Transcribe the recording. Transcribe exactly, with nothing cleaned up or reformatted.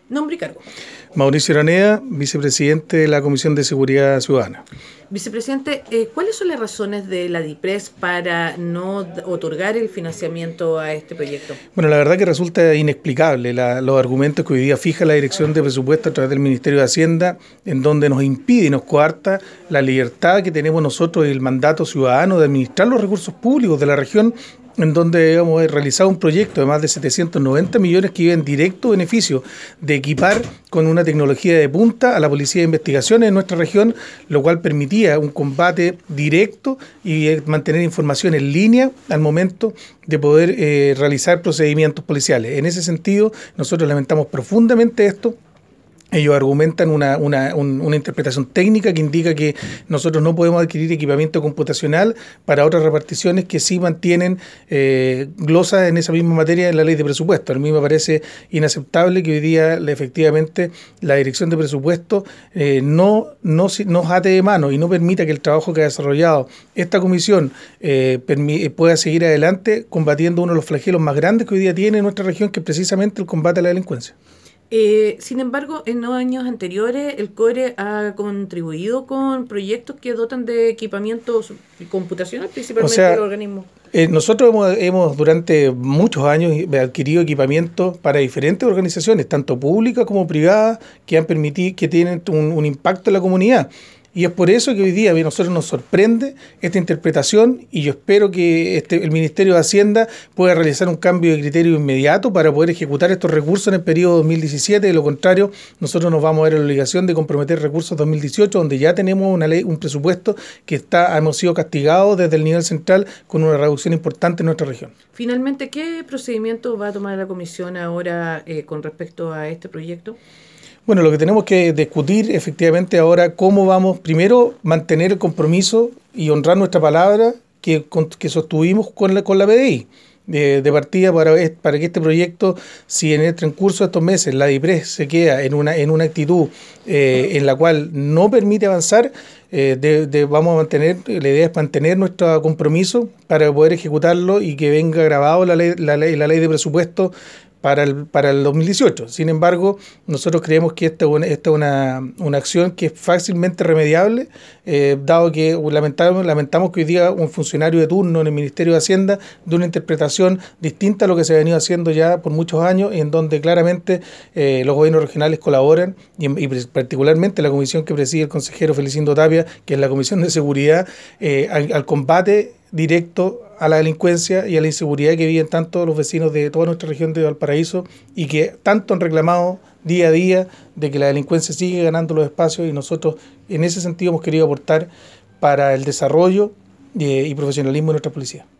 Nombre y cargo. Mauricio Araneda, vicepresidente de la Comisión de Seguridad Ciudadana. Vicepresidente, eh, ¿cuáles son las razones de la DIPRES para no otorgar el financiamiento a este proyecto? Bueno, la verdad que resulta inexplicable la, los argumentos que hoy día fija la Dirección de Presupuesto a través del Ministerio de Hacienda, en donde nos impide y nos coarta la libertad que tenemos nosotros y el mandato ciudadano de administrar los recursos públicos de la región, en donde hemos realizado un proyecto de más de setecientos noventa millones que iba en directo beneficio de equipar con una tecnología de punta a la Policía de Investigaciones en nuestra región, lo cual permitía un combate directo y mantener información en línea al momento de poder eh, realizar procedimientos policiales. En ese sentido, nosotros lamentamos profundamente esto. Ellos argumentan una, una, un, una interpretación técnica que indica que nosotros no podemos adquirir equipamiento computacional para otras reparticiones que sí mantienen eh, glosas en esa misma materia en la ley de presupuesto. A mí me parece inaceptable que hoy día efectivamente la Dirección de Presupuesto eh, no, no nos ate de mano y no permita que el trabajo que ha desarrollado esta comisión eh, pueda seguir adelante combatiendo uno de los flagelos más grandes que hoy día tiene nuestra región, que es precisamente el combate a la delincuencia. Eh, sin embargo, en los años anteriores el CORE ha contribuido con proyectos que dotan de equipamiento computacional, principalmente, o sea, del organismo. Eh, nosotros hemos, hemos durante muchos años adquirido equipamiento para diferentes organizaciones, tanto públicas como privadas, que han permitido, que tienen un, un impacto en la comunidad. Y es por eso que hoy día a nosotros nos sorprende esta interpretación, y yo espero que este, el Ministerio de Hacienda pueda realizar un cambio de criterio inmediato para poder ejecutar estos recursos en el periodo dos mil diecisiete. De lo contrario, nosotros nos vamos a ver en la obligación de comprometer recursos dos mil dieciocho, donde ya tenemos una ley, un presupuesto que está, hemos sido castigados desde el nivel central con una reducción importante en nuestra región. Finalmente, ¿qué procedimiento va a tomar la Comisión ahora eh, con respecto a este proyecto? Bueno, lo que tenemos que discutir efectivamente ahora, cómo vamos primero mantener el compromiso y honrar nuestra palabra que, que sostuvimos con la, con la P D I. De, de partida para, para que este proyecto, si en el transcurso de estos meses la DIPRES se queda en una, en una actitud eh, en la cual no permite avanzar, eh, de, de, vamos a mantener, la idea es mantener nuestro compromiso para poder ejecutarlo y que venga grabado la ley, la ley, la ley de presupuesto para el, para el dos mil dieciocho. Sin embargo, nosotros creemos que esta es una, esta una, una acción que es fácilmente remediable, eh, dado que lamentamos, lamentamos que hoy día un funcionario de turno en el Ministerio de Hacienda de una interpretación distinta a lo que se ha venido haciendo ya por muchos años, en donde claramente eh, los gobiernos regionales colaboran, y, y particularmente la comisión que preside el consejero Felicindo Tapia, que es la Comisión de Seguridad, eh, al, al combate directo a la delincuencia y a la inseguridad que viven tanto los vecinos de toda nuestra región de Valparaíso, y que tanto han reclamado día a día de que la delincuencia sigue ganando los espacios, y nosotros en ese sentido hemos querido aportar para el desarrollo y profesionalismo de nuestra policía.